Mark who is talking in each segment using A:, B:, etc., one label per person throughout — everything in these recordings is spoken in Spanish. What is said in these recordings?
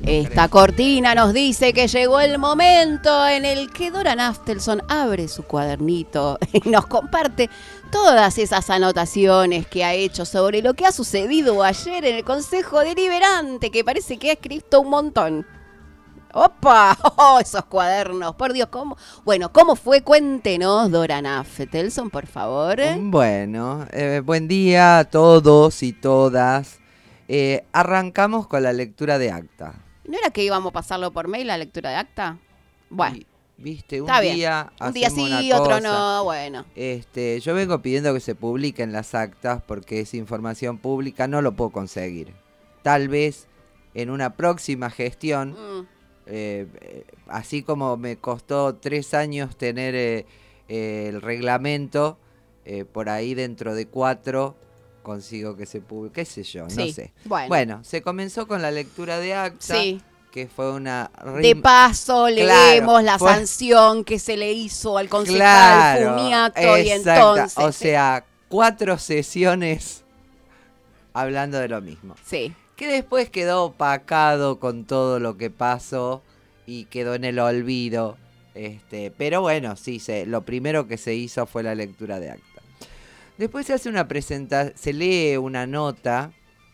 A: Esta cortina nos dice que llegó el momento en el que Dora Naftelson abre su cuadernito y nos comparte todas esas anotaciones que ha hecho sobre lo que ha sucedido ayer en el Consejo Deliberante, que parece que ha escrito un montón. ¡Opa! ¡Oh, esos cuadernos! Por Dios, ¿cómo? Bueno, ¿cómo fue? Cuéntenos, Dora Naftelson, por favor.
B: Bueno, buen día a todos y todas. Arrancamos con la lectura de acta.
A: ¿No era que íbamos a pasarlo por mail, la lectura de acta? Bueno.
B: Viste,
A: un día sí, otro no, bueno.
B: Yo vengo pidiendo que se publiquen las actas porque es información pública, no lo puedo conseguir. Tal vez en una próxima gestión, así como me costó 3 años tener el reglamento, por ahí dentro de 4 consigo que se publique, qué sé yo,
A: sí,
B: no sé.
A: Bueno,
B: se comenzó con la lectura de acta.
A: Sí.
B: Que fue una...
A: De paso leemos la sanción que se le hizo al concejal Fumiato y entonces...
B: O sea, 4 sesiones hablando de lo mismo.
A: Sí.
B: Que después quedó opacado con todo lo que pasó y quedó en el olvido. Pero bueno, sí, lo primero que se hizo fue la lectura de acta. Después se hace una presentación, se lee una nota,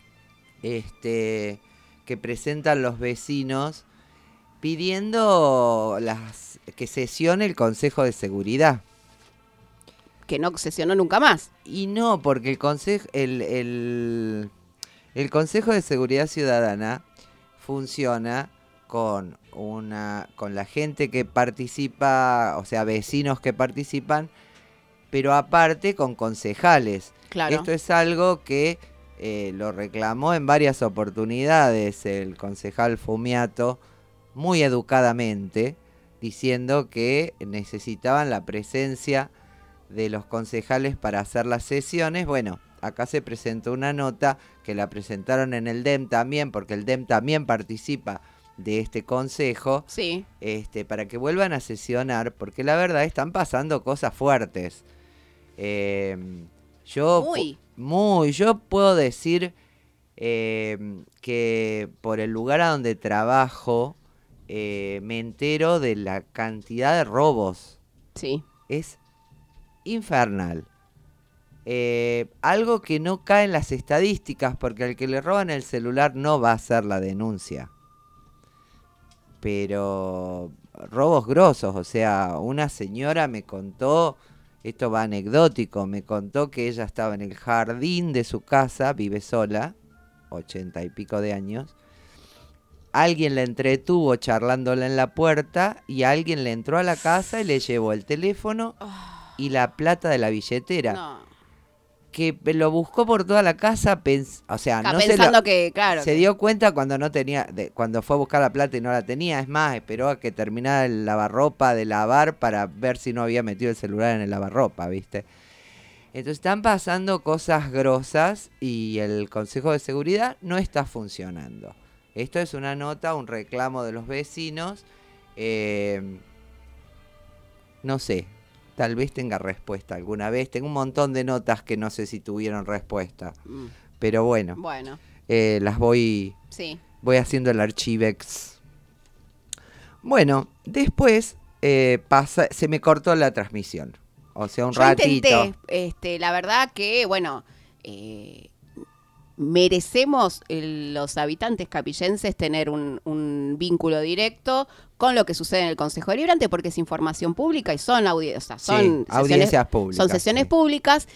B: que presentan los vecinos pidiendo que sesione el Consejo de Seguridad.
A: Que no sesionó nunca más.
B: Y no, porque el Consejo de Seguridad Ciudadana funciona con la gente que participa, o sea, vecinos que participan, pero aparte con concejales.
A: Claro.
B: Esto es algo que lo reclamó en varias oportunidades el concejal Fumiato, muy educadamente, diciendo que necesitaban la presencia de los concejales para hacer las sesiones. Bueno, acá se presentó una nota que la presentaron en el DEM también, porque el DEM también participa de este consejo,
A: sí.
B: Para que vuelvan a sesionar, porque la verdad están pasando cosas fuertes. Yo puedo decir que por el lugar a donde trabajo me entero de la cantidad de robos.
A: Sí.
B: Es infernal. Algo que no cae en las estadísticas, porque al que le roban el celular no va a hacer la denuncia. Pero robos grosos, o sea, una señora me contó... Esto va anecdótico, me contó que ella estaba en el jardín de su casa, vive sola, 80 y pico de años. Alguien la entretuvo charlándola en la puerta y alguien le entró a la casa y le llevó el teléfono y la plata de la billetera.
A: No.
B: Que lo buscó por toda la casa, se dio cuenta cuando no tenía, cuando fue a buscar la plata y no la tenía. Es más, esperó a que terminara el lavarropa de lavar para ver si no había metido el celular en el lavarropa, ¿viste? Entonces están pasando cosas grosas y el Consejo de Seguridad no está funcionando. Esto es una nota, un reclamo de los vecinos. No sé. Tal vez tenga respuesta alguna vez. Tengo un montón de notas que no sé si tuvieron respuesta. Pero bueno. Las voy haciendo el archivex. Bueno, después se me cortó la transmisión. O sea, un ratito.
A: Intenté, la verdad que, bueno, merecemos los habitantes capillenses tener un vínculo directo con lo que sucede en el Consejo Deliberante, porque es información pública y son audiencias públicas. Son sesiones públicas.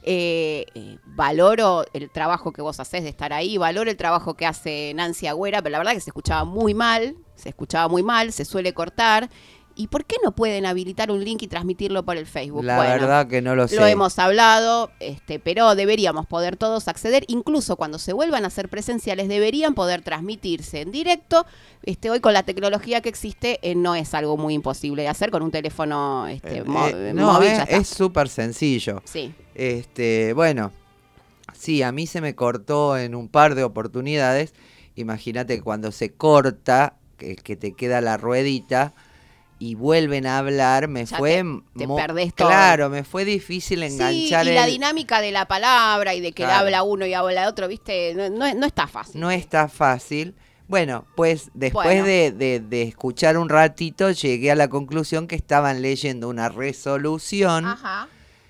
A: Valoro el trabajo que vos hacés de estar ahí, valoro el trabajo que hace Nancy Agüera, pero la verdad que se escuchaba muy mal, se suele cortar. ¿Y por qué no pueden habilitar un link y transmitirlo por el Facebook?
B: La verdad que no lo sé.
A: Lo hemos hablado, pero deberíamos poder todos acceder. Incluso cuando se vuelvan a hacer presenciales, deberían poder transmitirse en directo. Hoy con la tecnología que existe, no es algo muy imposible de hacer con un teléfono móvil.
B: Es súper sencillo.
A: Sí.
B: Bueno, sí, a mí se me cortó en un par de oportunidades. Imagínate que cuando se corta, que te queda la ruedita... y vuelven a hablar,
A: te perdés todo.
B: Claro, me fue difícil enganchar.
A: Sí, y la dinámica de la palabra y de que habla uno y habla otro, ¿viste? No está fácil.
B: No está fácil. Bueno, pues después
A: Bueno.
B: de escuchar un ratito, llegué a la conclusión que estaban leyendo una resolución
A: Ajá.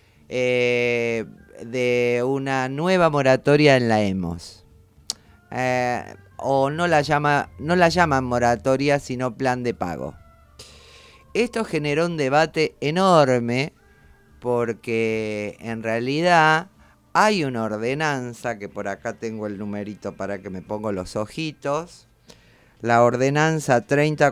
B: de una nueva moratoria en la EMOS. O no la llaman moratoria, sino plan de pago. Esto generó un debate enorme porque en realidad hay una ordenanza, que por acá tengo el numerito para que me pongo los ojitos, la ordenanza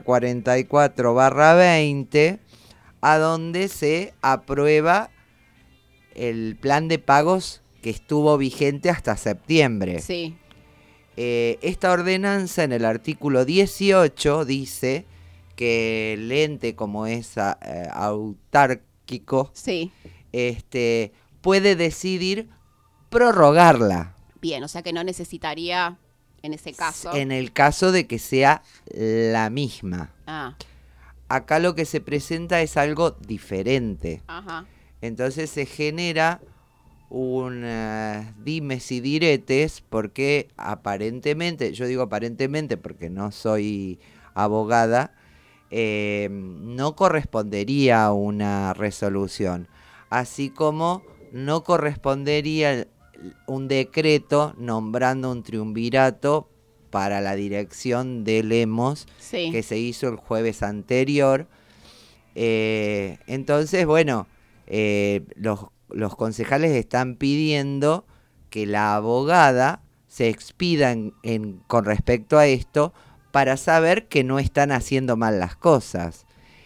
B: 3044/20, a donde se aprueba el plan de pagos que estuvo vigente hasta septiembre.
A: Sí.
B: Esta ordenanza en el artículo 18 dice que el ente, como es autárquico,
A: Sí.
B: puede decidir prorrogarla.
A: Bien, o sea que no necesitaría, en ese caso.
B: En el caso de que sea la misma.
A: Ah,
B: Acá lo que se presenta es algo diferente.
A: ajá.
B: Entonces se genera un dimes y diretes, porque aparentemente, yo digo aparentemente porque no soy abogada, no correspondería una resolución, así como no correspondería un decreto nombrando un triunvirato para la dirección de Lemos,
A: Sí.
B: que se hizo el jueves anterior. Entonces, bueno, los concejales están pidiendo que la abogada se expida con respecto a esto, para saber que no están haciendo mal las cosas.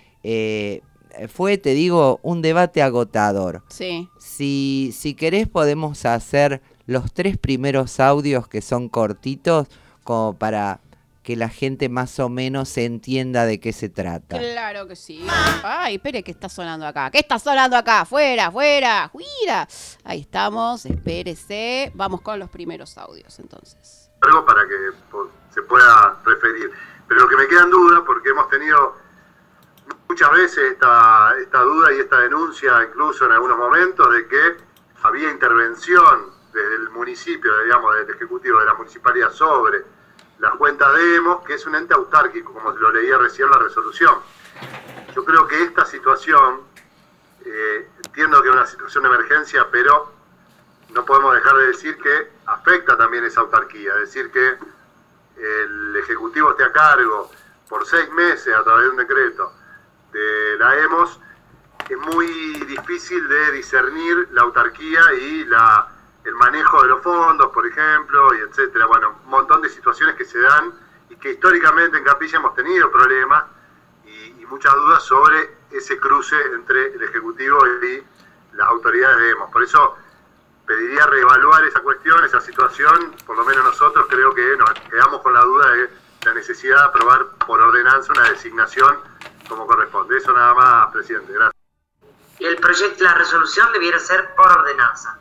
B: Fue, te digo, un debate agotador.
A: Sí.
B: Si querés podemos hacer los 3 primeros audios, que son cortitos, como para que la gente más o menos entienda de qué se trata.
A: Claro que sí. Ay, espere, ¿qué está sonando acá? ¿Qué está sonando acá? ¡Fuera, fuera! ¡Fuera! Ahí estamos, espérese. Vamos con los primeros audios, entonces.
C: Algo para que se pueda referir. Pero lo que me queda en duda, porque hemos tenido muchas veces esta duda y esta denuncia, incluso en algunos momentos, de que había intervención desde el municipio, digamos, del Ejecutivo de la Municipalidad sobre las cuentas de EMOS, que es un ente autárquico, como se lo leía recién la resolución. Yo creo que esta situación, entiendo que es una situación de emergencia, pero no podemos dejar de decir que afecta también esa autarquía, es decir, que el Ejecutivo esté a cargo por 6 meses a través de un decreto de la EMOS. Es muy difícil de discernir la autarquía y el manejo de los fondos, por ejemplo, y etcétera. Bueno, un montón de situaciones que se dan y que históricamente en Capilla hemos tenido problemas y muchas dudas sobre ese cruce entre el Ejecutivo y las autoridades de EMOS. Por eso pediría reevaluar esa cuestión, esa situación. Por lo menos nosotros creo que nos quedamos con la duda de la necesidad de aprobar por ordenanza una designación como corresponde. Eso nada más, presidente. Gracias.
D: El proyecto, la resolución debiera ser por ordenanza.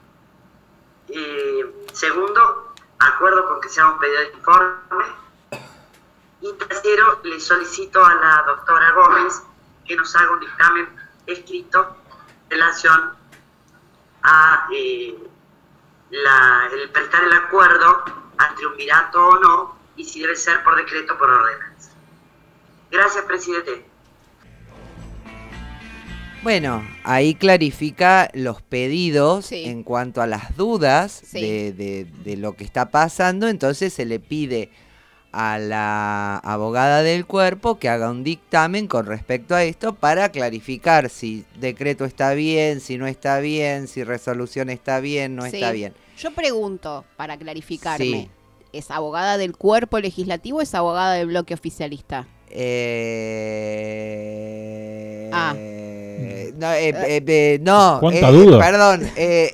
D: Segundo, acuerdo con que se haga un pedido de informe. Y tercero, le solicito a la doctora Gómez que nos haga un dictamen escrito en relación a el prestar el acuerdo al triunvirato o no, y si debe ser por decreto o por ordenanza. Gracias, presidente.
B: Bueno, ahí clarifica los pedidos,
A: Sí.
B: en cuanto a las dudas,
A: Sí.
B: de lo que está pasando. Entonces se le pide a la abogada del cuerpo que haga un dictamen con respecto a esto, para clarificar si decreto está bien, si no está bien, si resolución está bien, no
A: Sí.
B: está bien.
A: Yo pregunto, para clarificarme,
B: Sí.
A: ¿es abogada del cuerpo legislativo o es abogada del bloque oficialista?
B: No,
E: ¿Cuánta duda?
B: perdón,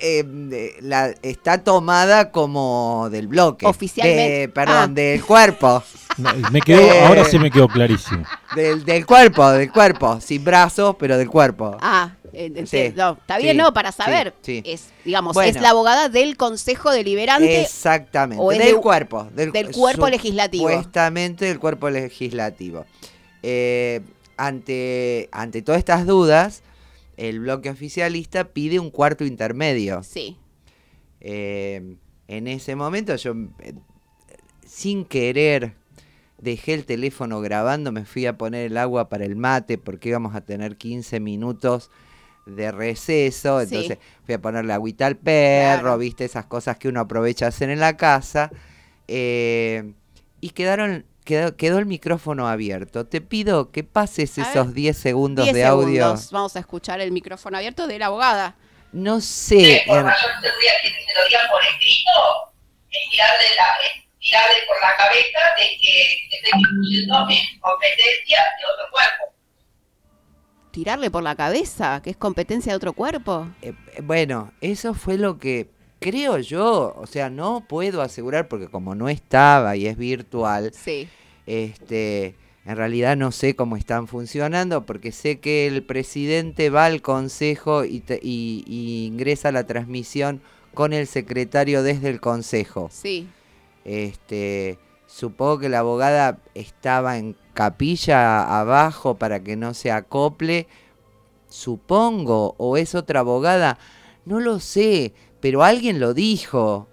B: está tomada como del bloque.
A: Oficialmente.
B: Del cuerpo.
E: No, ahora sí me quedó clarísimo.
B: Del cuerpo, sin brazos, pero del cuerpo.
A: Sí. No, está bien,
B: Sí,
A: no, para saber.
B: sí.
A: Es, digamos,
B: Bueno.
A: es la abogada del Consejo Deliberante.
B: Exactamente,
A: o es
B: del
A: de-
B: cuerpo.
A: del cuerpo legislativo.
B: Supuestamente del cuerpo legislativo. Ante todas estas dudas, el bloque oficialista pide un cuarto intermedio.
A: Sí.
B: En ese momento yo, sin querer dejé el teléfono grabando, me fui a poner el agua para el mate porque íbamos a tener 15 minutos de receso, entonces fui a ponerle agüita al perro,
A: Claro.
B: viste, esas cosas que uno aprovecha a hacer en la casa, y quedó el micrófono abierto. Te pido que pases
A: A
B: esos
A: ver,
B: 10 segundos
A: 10
B: de audio.
A: segundos. Vamos a escuchar el micrófono abierto de la abogada.
B: No sé,
F: Por mayor seguridad que te lo digan por escrito, es tirarle por la cabeza de que esté incluyendo en competencia de otro cuerpo.
A: Tirarle por la cabeza, que es competencia de otro cuerpo.
B: bueno, eso fue lo que creo yo, o sea, no puedo asegurar porque como no estaba y es virtual,
A: Sí.
B: en realidad no sé cómo están funcionando porque sé que el presidente va al consejo y ingresa a la transmisión con el secretario desde el consejo.
A: Sí.
B: Supongo que la abogada estaba en capilla abajo para que no se acople, supongo, o es otra abogada, no lo sé, pero alguien lo dijo.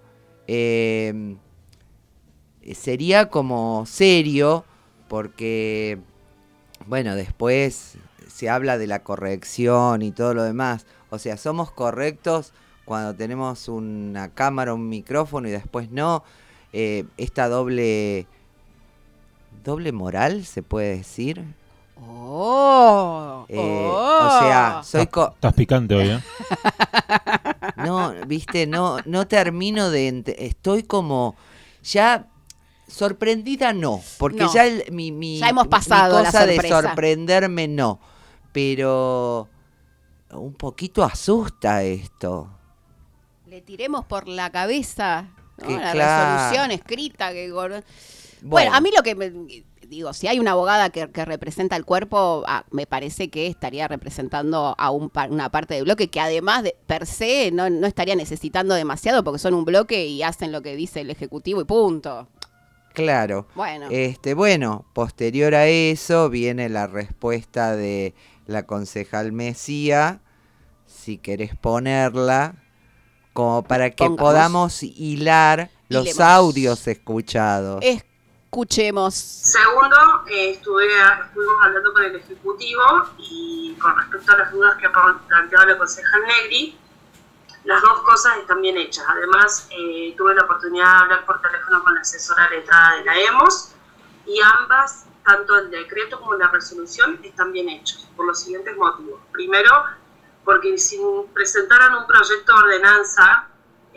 B: Sería como serio porque, bueno, después se habla de la corrección y todo lo demás. O sea, somos correctos cuando tenemos una cámara, un micrófono y después no. Esta doble moral, se puede decir.
A: Oh,
B: O sea,
E: Estás picante hoy, ¿eh?
B: no, viste, no termino de estoy como ya sorprendida, no, porque
A: No.
B: ya
A: Ya hemos pasado
B: mi
A: la
B: cosa de
A: sorpresa.
B: sorprenderme no, pero un poquito asusta esto.
A: le tiremos por la cabeza, ¿no?
B: Que
A: La
B: claro.
A: resolución escrita. Bueno, a mí lo que digo, si hay una abogada que representa el cuerpo, me parece que estaría representando a una parte del bloque que además de per se no estaría necesitando demasiado porque son un bloque y hacen lo que dice el Ejecutivo y punto.
B: Claro.
A: Bueno.
B: Bueno, posterior a eso viene la respuesta de la concejal Mesía, si querés ponerla, como para que
A: Pongamos.
B: podamos hilar los
A: Hilemos.
B: audios escuchados.
A: Escuchemos.
D: Segundo, estuvimos hablando con el Ejecutivo y con respecto a las dudas que ha planteado la concejal Negri, las dos cosas están bien hechas. Además, tuve la oportunidad de hablar por teléfono con la asesora letrada de la EMOS y ambas, tanto el decreto como la resolución, están bien hechos por los siguientes motivos. Primero, porque si presentaran un proyecto de ordenanza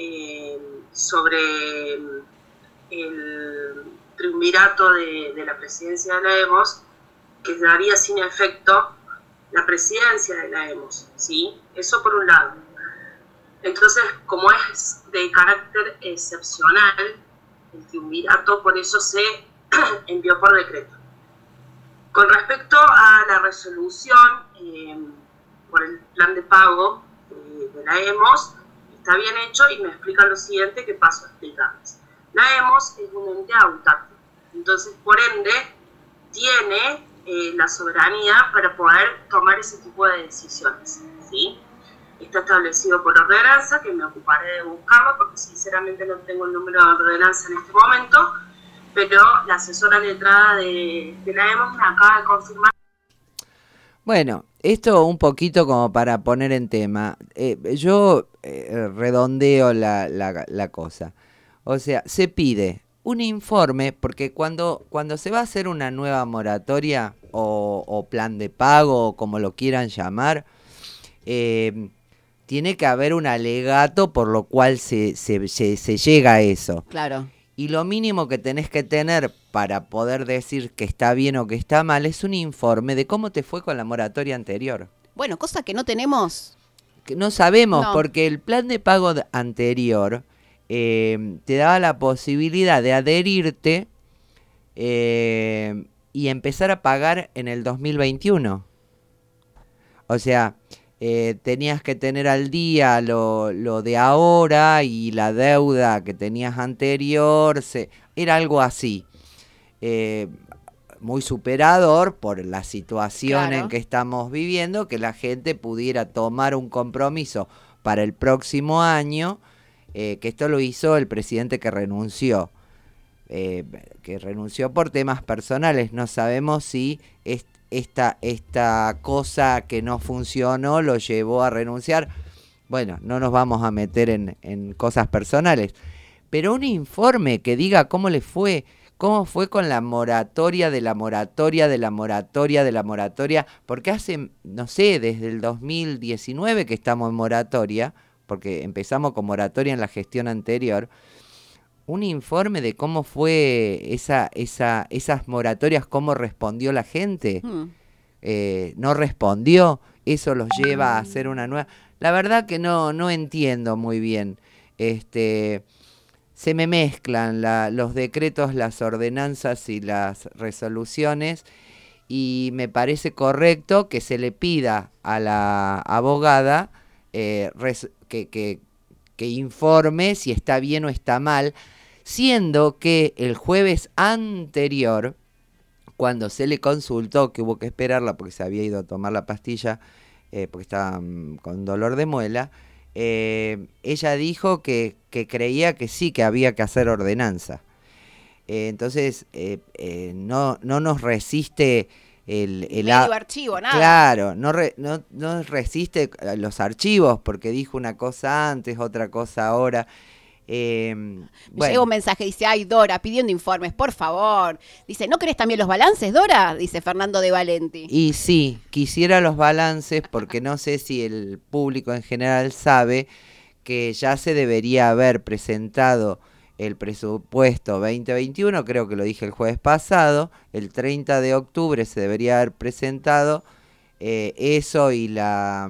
D: sobre el triunvirato de la presidencia de la EMOS, que daría sin efecto la presidencia de la EMOS, ¿sí? Eso por un lado. Entonces, como es de carácter excepcional el triunvirato, por eso se envió por decreto. Con respecto a la resolución por el plan de pago de la EMOS, está bien hecho y me explican lo siguiente que paso a explicarles. La EMOS es un ente autarco, entonces por ende tiene la soberanía para poder tomar ese tipo de decisiones, ¿sí? Está establecido por ordenanza, que me ocuparé de buscarlo porque sinceramente no tengo el número de ordenanza en este momento, pero la asesora letrada de la EMOS me acaba de confirmar.
B: Bueno, esto un poquito como para poner en tema. Yo redondeo la cosa. O sea, se pide un informe, porque cuando se va a hacer una nueva moratoria o plan de pago, o como lo quieran llamar, tiene que haber un alegato por lo cual se llega a eso.
A: Claro.
B: Y lo mínimo que tenés que tener para poder decir que está bien o que está mal es un informe de cómo te fue con la moratoria anterior.
A: Bueno, cosa que no tenemos.
B: Que no sabemos,
A: No.
B: porque el plan de pago anterior te daba la posibilidad de adherirte y empezar a pagar en el 2021. O sea, tenías que tener al día lo de ahora y la deuda que tenías anterior, era algo así. Muy superador por la situación
A: Claro.
B: en que estamos viviendo, que la gente pudiera tomar un compromiso para el próximo año, que esto lo hizo el presidente que renunció. que renunció por temas personales. No sabemos si esta cosa que no funcionó lo llevó a renunciar. Bueno, no nos vamos a meter en cosas personales, pero un informe que diga cómo le fue, cómo fue con la moratoria de la moratoria de la moratoria de la moratoria, porque hace, no sé, desde el 2019 que estamos en moratoria, porque empezamos con moratoria en la gestión anterior. Un informe de cómo fue esas moratorias, cómo respondió la gente. No respondió, eso los lleva a hacer una nueva. La verdad que no entiendo muy bien. Se me mezclan los decretos, las ordenanzas y las resoluciones, y me parece correcto que se le pida a la abogada que informe si está bien o está mal, siendo que el jueves anterior, cuando se le consultó, que hubo que esperarla porque se había ido a tomar la pastilla, porque estaba con dolor de muela, ella dijo que creía que sí, que había que hacer ordenanza. Entonces, no nos resiste
A: medio archivo, nada.
B: Claro, no resiste los archivos, porque dijo una cosa antes, otra cosa ahora.
A: Me llega un mensaje, dice, ay, Dora, pidiendo informes, por favor. Dice, ¿no querés también los balances, Dora? Dice Fernando de Valenti.
B: Y sí, quisiera los balances, porque no sé si el público en general sabe que ya se debería haber presentado el presupuesto 2021, creo que lo dije el jueves pasado, el 30 de octubre se debería haber presentado eso y la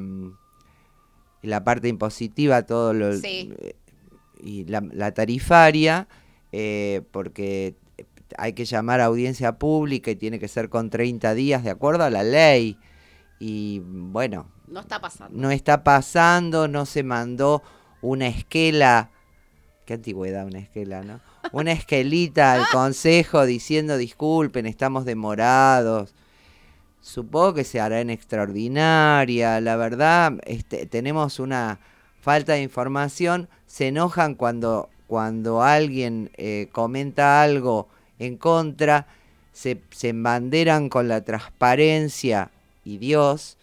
B: parte impositiva, todo lo...
A: Sí.
B: Y la tarifaria, porque hay que llamar a audiencia pública y tiene que ser con 30 días de acuerdo a la ley. Y bueno,
A: no está pasando.
B: No está pasando, no se mandó una esquela. Qué antigüedad una esquela, ¿no? Una esquelita al consejo diciendo disculpen, estamos demorados. Supongo que se hará en extraordinaria. La verdad, tenemos una falta de información. Se enojan cuando alguien comenta algo en contra, se embanderan con la transparencia y Dios,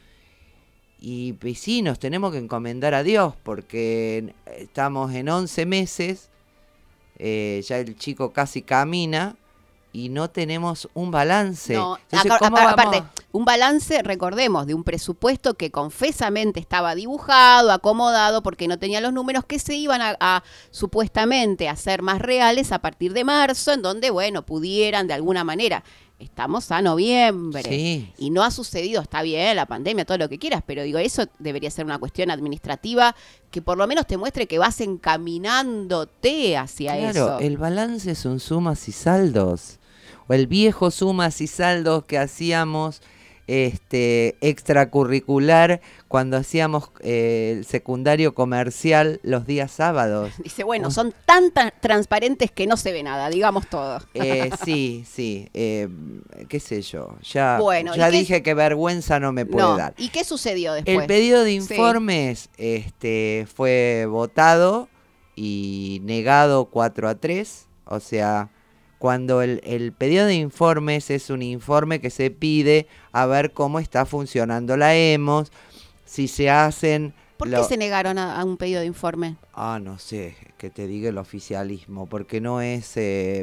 B: y sí, nos tenemos que encomendar a Dios, porque estamos en 11 meses, ya el chico casi camina, y no tenemos un balance.
A: No,
B: entonces,
A: aparte, un balance, recordemos, de un presupuesto que confesamente estaba dibujado, acomodado, porque no tenía los números que se iban a supuestamente hacer más reales a partir de marzo, en donde, bueno, pudieran de alguna manera. Estamos a noviembre,
B: sí,
A: y no ha sucedido, está bien, la pandemia, todo lo que quieras, pero digo, eso debería ser una cuestión administrativa que por lo menos te muestre que vas encaminándote hacia eso.
B: Claro, el balance son sumas y saldos, o el viejo sumas y saldos que hacíamos extracurricular cuando hacíamos el secundario comercial los días sábados.
A: Dice, bueno, son tan transparentes que no se ve nada, digamos todo.
B: Sí, qué sé yo, ya
A: dije
B: que vergüenza no me puede dar.
A: ¿Y qué sucedió después?
B: El pedido de informes fue votado y negado 4-3, o sea... Cuando el pedido de informes es un informe que se pide a ver cómo está funcionando la EMOS, si se hacen...
A: ¿Por qué se negaron a un pedido de informe?
B: No sé, que te diga el oficialismo, porque no es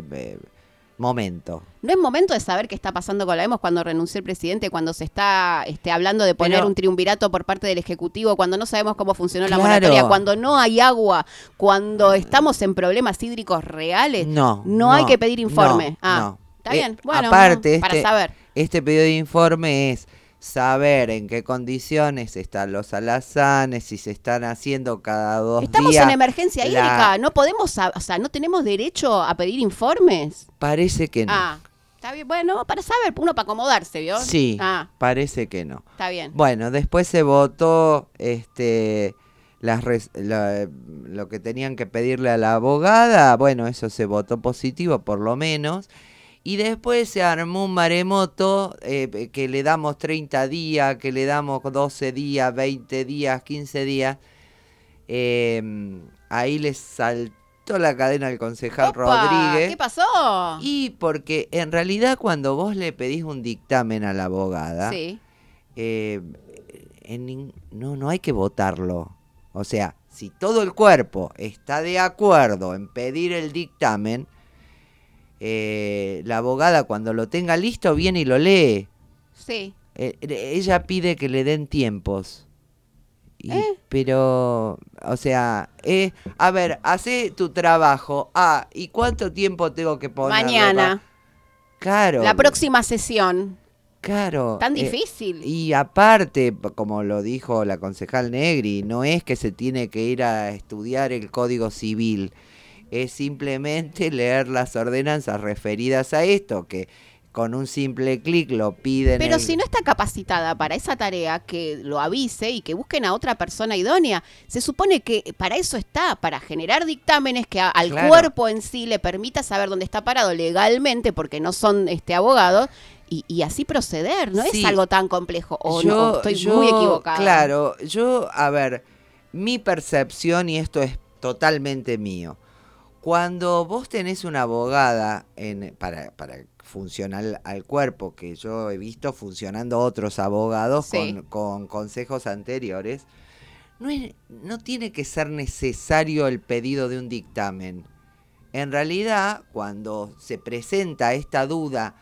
B: momento.
A: ¿No es momento de saber qué está pasando con la EMOS cuando renunció el presidente, cuando se está hablando de poner un triunvirato por parte del Ejecutivo, cuando no sabemos cómo funcionó la moratoria, cuando no hay agua, cuando estamos en problemas hídricos reales? No hay que pedir informe.
B: No.
A: Está bien, bueno,
B: aparte,
A: para saber.
B: Este pedido de informe es saber en qué condiciones están los alazanes, si se están haciendo cada 2 días.
A: Estamos en emergencia hídrica, no podemos, no tenemos derecho a pedir informes.
B: Parece que no.
A: Está bien, bueno, para saber, uno para acomodarse, ¿vio?
B: Sí, parece que no.
A: Está bien.
B: Bueno, después se votó lo que tenían que pedirle a la abogada, bueno, eso se votó positivo por lo menos. Y después se armó un maremoto que le damos 30 días, que le damos 12 días, 20 días, 15 días. Ahí les cortó la cadena al concejal
A: Opa,
B: Rodríguez.
A: ¿qué pasó?
B: Y porque en realidad cuando vos le pedís un dictamen a la abogada,
A: Sí.
B: no hay que votarlo. O sea, si todo el cuerpo está de acuerdo en pedir el dictamen, la abogada cuando lo tenga listo viene y lo lee.
A: Sí.
B: Ella pide que le den tiempos. Pero, o sea, a ver, hace tu trabajo. ¿Y cuánto tiempo tengo que poner?
A: Mañana.
B: Claro.
A: La próxima sesión.
B: Claro.
A: Tan difícil.
B: Y aparte, como lo dijo la concejal Negri, no es que se tiene que ir a estudiar el Código Civil, es simplemente leer las ordenanzas referidas a esto, que con un simple clic lo piden.
A: Pero si no está capacitada para esa tarea, que lo avise y que busquen a otra persona idónea. Se supone que para eso está, para generar dictámenes que al
B: Claro.
A: cuerpo en sí le permita saber dónde está parado legalmente, porque no son abogados, y así proceder. No
B: Sí.
A: es algo tan complejo. No, estoy muy equivocada.
B: Claro, a ver, mi percepción, y esto es totalmente mío, cuando vos tenés una abogada para funcionar al cuerpo, que yo he visto funcionando otros abogados
A: Sí.
B: con consejos anteriores, no tiene que ser necesario el pedido de un dictamen. En realidad, cuando se presenta esta duda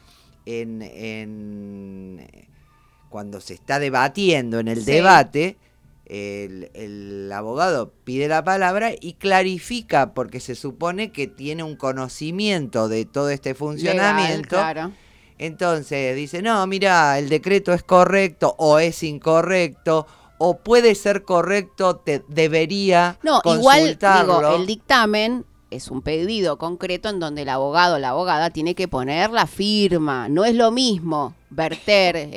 B: cuando se está debatiendo en el
A: Sí.
B: debate, el abogado pide la palabra y clarifica, porque se supone que tiene un conocimiento de todo este funcionamiento.
A: Legal, claro.
B: Entonces dice, no, mira, el decreto es correcto o es incorrecto, o puede ser correcto, debería
A: No, igual,
B: consultarlo.
A: digo, el dictamen es un pedido concreto en donde el abogado o la abogada tiene que poner la firma. No es lo mismo verter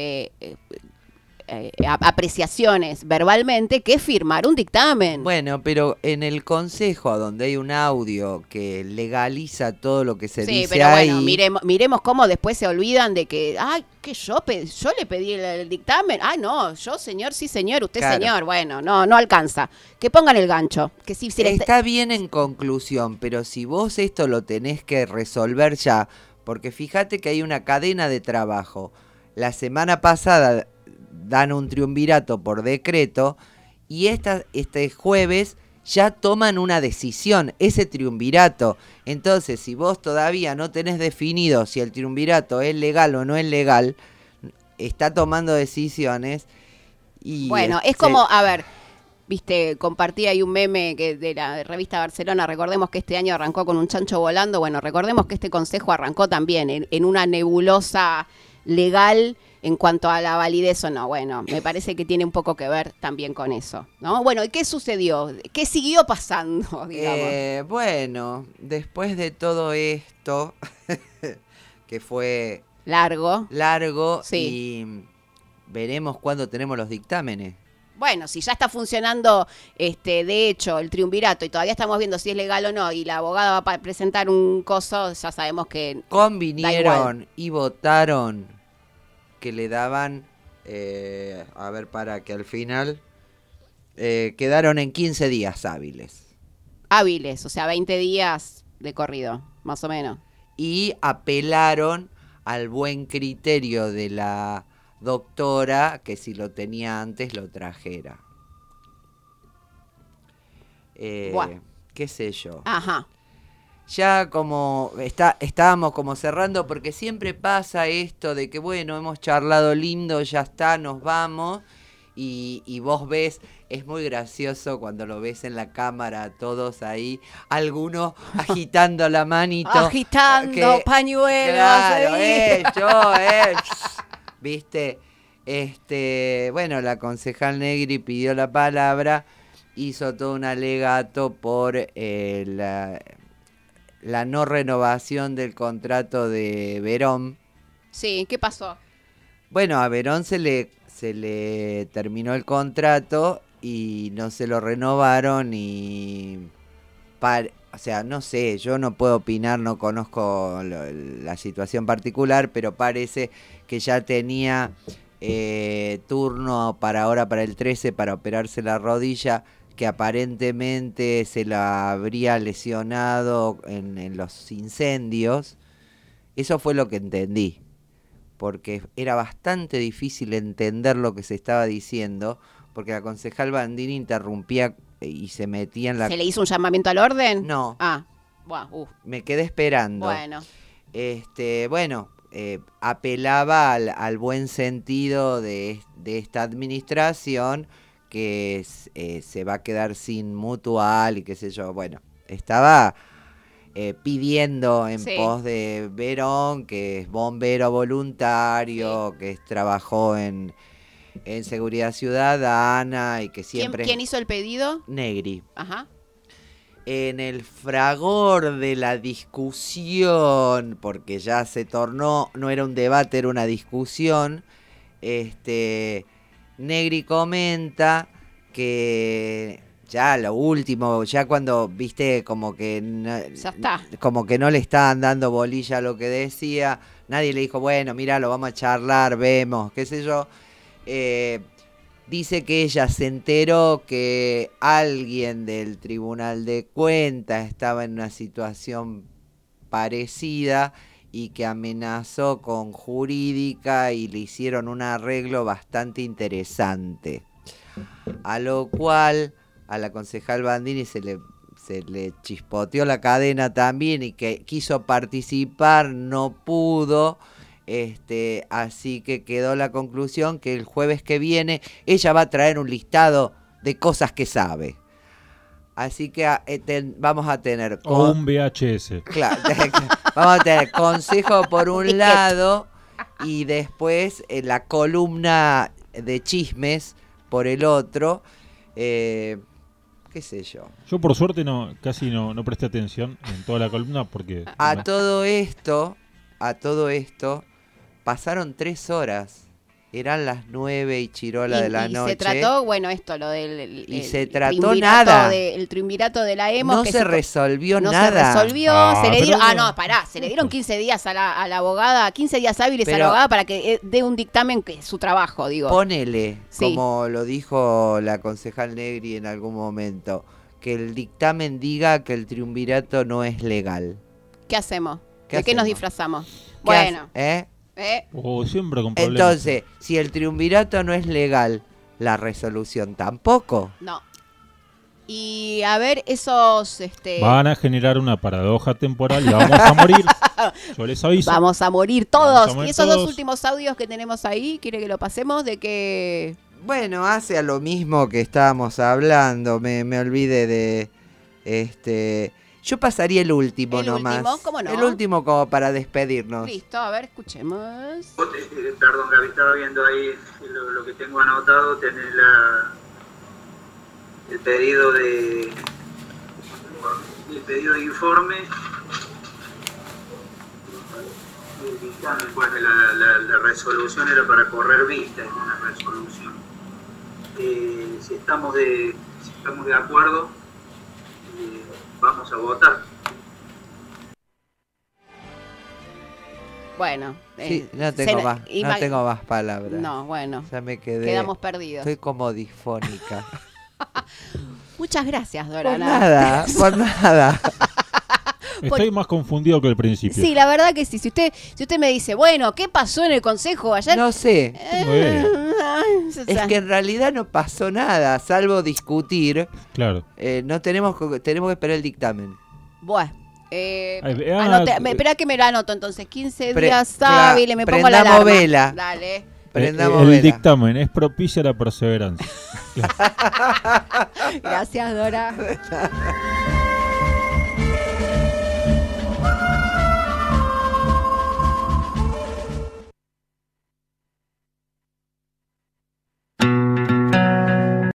A: apreciaciones verbalmente que firmar un dictamen.
B: Bueno, pero en el consejo, donde hay un audio que legaliza todo lo que se
A: sí,
B: dice
A: pero
B: ahí,
A: bueno, miremos cómo después se olvidan de que, ay, que yo le pedí el dictamen. Ay, no, yo señor, sí señor, usted
B: Claro.
A: señor. Bueno, no alcanza. Que pongan el gancho. Que si se les-
B: está bien en conclusión, pero si vos esto lo tenés que resolver ya, porque fíjate que hay una cadena de trabajo. La semana pasada dan un triunvirato por decreto y este jueves ya toman una decisión, ese triunvirato. Entonces, si vos todavía no tenés definido si el triunvirato es legal o no es legal, está tomando decisiones y...
A: Bueno, es como, a ver, viste, compartí ahí un meme de la revista Barcelona. Recordemos que este año arrancó con un chancho volando. Bueno, recordemos que este consejo arrancó también en una nebulosa legal en cuanto a la validez o no. Bueno, me parece que tiene un poco que ver también con eso, ¿no? Bueno, ¿y qué sucedió? ¿Qué siguió pasando, digamos?
B: Bueno, después de todo esto, que fue
A: Largo.
B: largo,
A: Sí.
B: y veremos cuándo tenemos los dictámenes.
A: Bueno, si ya está funcionando, de hecho, el triunvirato y todavía estamos viendo si es legal o no, y la abogada va a presentar un coso, ya sabemos que
B: Convinieron y votaron que le daban, a ver, para que al final quedaron en 15 días hábiles.
A: hábiles, o sea, 20 días de corrido, más o menos.
B: Y apelaron al buen criterio de la doctora, que si lo tenía antes lo trajera.
A: Buah.
B: Qué sé yo.
A: Ajá.
B: Ya como estábamos como cerrando, porque siempre pasa esto de que bueno, hemos charlado lindo, ya está, nos vamos, y vos ves, es muy gracioso cuando lo ves en la cámara, todos ahí, algunos agitando la manito.
A: Agitando pañuelos.
B: Claro,
A: ahí.
B: viste, bueno, la concejal Negri pidió la palabra, hizo todo un alegato por la no renovación del contrato de Verón.
A: Sí, ¿qué pasó?
B: Bueno, a Verón se le terminó el contrato y no se lo renovaron o sea, no sé, yo no puedo opinar, no conozco la situación particular, pero parece que ya tenía turno para ahora, para el 13, para operarse la rodilla, que aparentemente se la habría lesionado en los incendios. Eso fue lo que entendí, porque era bastante difícil entender lo que se estaba diciendo, porque la concejal Bandini interrumpía y se metía en la...
A: ¿Se le hizo un llamamiento al orden?
B: No.
A: Ah, bueno,
B: Me quedé esperando.
A: Bueno.
B: Apelaba al buen sentido de esta administración, que se va a quedar sin mutual y qué sé yo. Bueno, estaba pidiendo en pos de Verón, que es bombero voluntario, que trabajó en Seguridad Ciudadana y que siempre...
A: ¿Quién hizo el pedido?
B: Negri.
A: Ajá.
B: En el fragor de la discusión, porque ya se tornó, no era un debate, era una discusión, Negri comenta que ya lo último, ya cuando viste como que
A: ya está.
B: Como que no le estaban dando bolilla a lo que decía, nadie le dijo, bueno, mira, lo vamos a charlar, vemos, qué sé yo. Dice que ella se enteró que alguien del Tribunal de Cuentas estaba en una situación parecida y que amenazó con jurídica y le hicieron un arreglo bastante interesante. A lo cual a la concejal Bandini se le chispoteó la cadena también y que quiso participar, no pudo. Así que quedó la conclusión que el jueves que viene ella va a traer un listado de cosas que sabe. Así que vamos a tener...
E: O un VHS.
B: Claro, vamos a tener consejo por un lado y después la columna de chismes por el otro. Qué sé yo.
E: Yo por suerte casi no presté atención en toda la columna porque...
B: A todo esto... Pasaron 3 horas. Eran las 9 y chirola de la noche.
A: Y se trató, bueno, lo del...
B: Y se trató nada.
A: El triunvirato de la EMO.
B: No se resolvió nada.
A: No se resolvió. Se le dieron... se le dieron 15 días a la abogada, 15 días hábiles a la abogada para que dé un dictamen, que es su trabajo, digo.
B: Ponele, como lo dijo la concejal Negri en algún momento, que el dictamen diga que el triunvirato no es legal.
A: ¿Qué hacemos? ¿De qué nos disfrazamos?
B: Bueno.
E: Siempre con problemas.
B: Entonces, si el triunvirato no es legal, la resolución tampoco.
A: No. Y a ver, esos...
E: Van a generar una paradoja temporal y vamos a morir. Yo les aviso.
A: Vamos a morir todos.
E: A morir
A: y esos
E: todos.
A: 2 últimos audios que tenemos ahí, ¿quiere que lo pasemos? De que...
B: Bueno, hace a lo mismo que estábamos hablando. Me olvidé de... Yo pasaría el último nomás.
A: ¿El último? ¿Cómo no?
B: El último como para despedirnos.
A: Listo, a ver, escuchemos.
G: Perdón, Gaby, estaba viendo ahí lo que tengo anotado. Tenés el pedido de informe. El dictamen, pues, la resolución era para correr vista en una resolución. Si estamos de acuerdo, vamos a votar.
A: Bueno.
B: Sí, no tengo más palabras.
A: No, bueno.
B: Ya me quedé.
A: Quedamos perdidos.
B: Estoy como disfónica.
A: Muchas gracias, Dora.
B: Por nada.
E: Estoy más confundido que al principio.
A: Sí, la verdad que sí. Si usted me dice, bueno, ¿qué pasó en el consejo ayer?
B: No sé. Es que en realidad no pasó nada, salvo discutir.
E: Claro.
B: No tenemos que esperar el dictamen.
A: Bueno. Espera que me lo anoto entonces. 15 días
B: hábiles,
A: hábiles, me pongo la alarma.
B: Vela.
A: Dale.
E: El dictamen es propicia a la perseverancia.
A: Gracias, Dora.